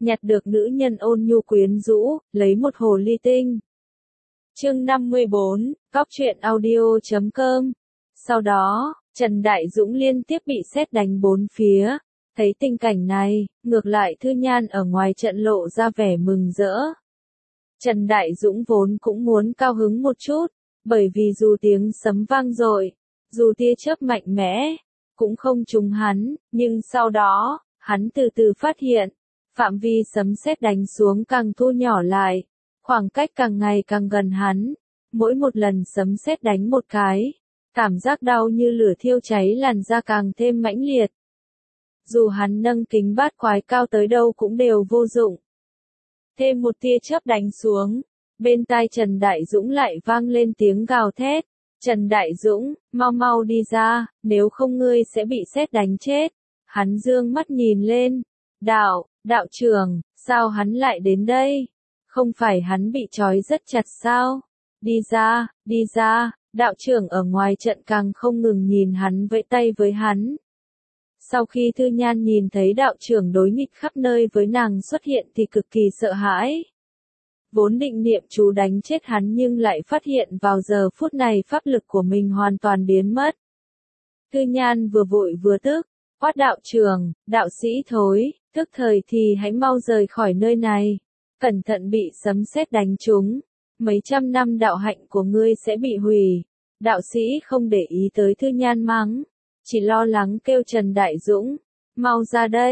nhặt được nữ nhân ôn nhu quyến rũ, lấy một hồ ly tinh. Chương 54, Cóc truyện audio.com. Sau đó, Trần Đại Dũng liên tiếp bị sét đánh bốn phía. Thấy tình cảnh này, ngược lại Thư Nhan ở ngoài trận lộ ra vẻ mừng rỡ. Trần Đại Dũng vốn cũng muốn cao hứng một chút, bởi vì dù tiếng sấm vang dội, dù tia chớp mạnh mẽ, cũng không trúng hắn, nhưng sau đó, hắn từ từ phát hiện, phạm vi sấm sét đánh xuống càng thu nhỏ lại, khoảng cách càng ngày càng gần hắn, mỗi một lần sấm sét đánh một cái, cảm giác đau như lửa thiêu cháy làn da càng thêm mãnh liệt. Dù hắn nâng kính bát quái cao tới đâu cũng đều vô dụng. Thêm một tia chớp đánh xuống, bên tai Trần Đại Dũng lại vang lên tiếng gào thét. Trần Đại Dũng, mau mau đi ra, nếu không ngươi sẽ bị sét đánh chết. Hắn dương mắt nhìn lên. Đạo trưởng, sao hắn lại đến đây? Không phải hắn bị trói rất chặt sao? Đi ra, đạo trưởng ở ngoài trận càng không ngừng nhìn hắn vẫy tay với hắn. Sau khi Thư Nhan nhìn thấy đạo trưởng đối nghịch khắp nơi với nàng xuất hiện thì cực kỳ sợ hãi. Vốn định niệm chú đánh chết hắn nhưng lại phát hiện vào giờ phút này pháp lực của mình hoàn toàn biến mất. Thư Nhan vừa vội vừa tức, quát đạo trưởng, đạo sĩ thối, tức thời thì hãy mau rời khỏi nơi này, cẩn thận bị sấm sét đánh trúng, mấy trăm năm đạo hạnh của ngươi sẽ bị hủy. Đạo sĩ không để ý tới Thư Nhan mắng, chỉ lo lắng kêu Trần Đại Dũng, mau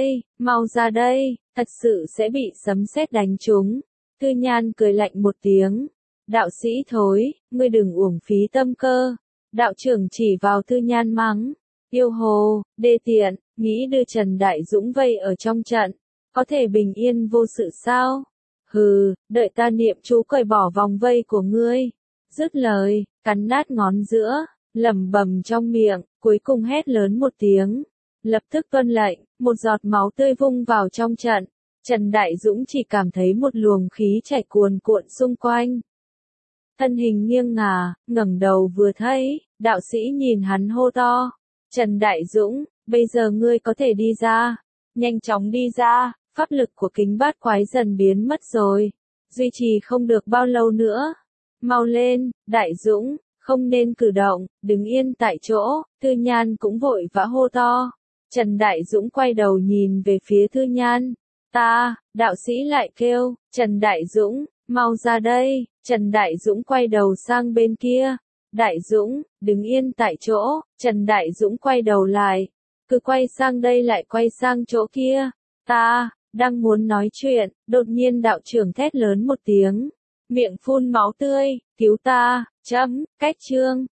ra đây, thật sự sẽ bị sấm sét đánh trúng. Thư Nhan cười lạnh một tiếng, đạo sĩ thối, ngươi đừng uổng phí tâm cơ. Đạo trưởng chỉ vào Thư Nhan mắng, yêu hồ, đê tiện, nghĩ đưa Trần Đại Dũng vây ở trong trận, có thể bình yên vô sự sao? Hừ, đợi ta niệm chú cởi bỏ vòng vây của ngươi. Dứt lời, cắn nát ngón giữa, lẩm bẩm trong miệng, cuối cùng hét lớn một tiếng. Lập tức tuân lệnh, một giọt máu tươi vung vào trong trận. Trần Đại Dũng chỉ cảm thấy một luồng khí chảy cuồn cuộn xung quanh. Thân hình nghiêng ngả, ngẩng đầu vừa thấy, đạo sĩ nhìn hắn hô to. Trần Đại Dũng, bây giờ ngươi có thể đi ra. Nhanh chóng đi ra, pháp lực của kính bát quái dần biến mất rồi. Duy trì không được bao lâu nữa. Mau lên, Đại Dũng, không nên cử động, đứng yên tại chỗ. Thư Nhan cũng vội vã hô to. Trần Đại Dũng quay đầu nhìn về phía Thư Nhan. Đạo sĩ lại kêu, Trần Đại Dũng, mau ra đây. Trần Đại Dũng quay đầu sang bên kia. Đại Dũng, đứng yên tại chỗ. Trần Đại Dũng quay đầu lại, cứ quay sang đây lại quay sang chỗ kia. Đang muốn nói chuyện, đột nhiên đạo trưởng thét lớn một tiếng, miệng phun máu tươi, cứu ta, cách chương.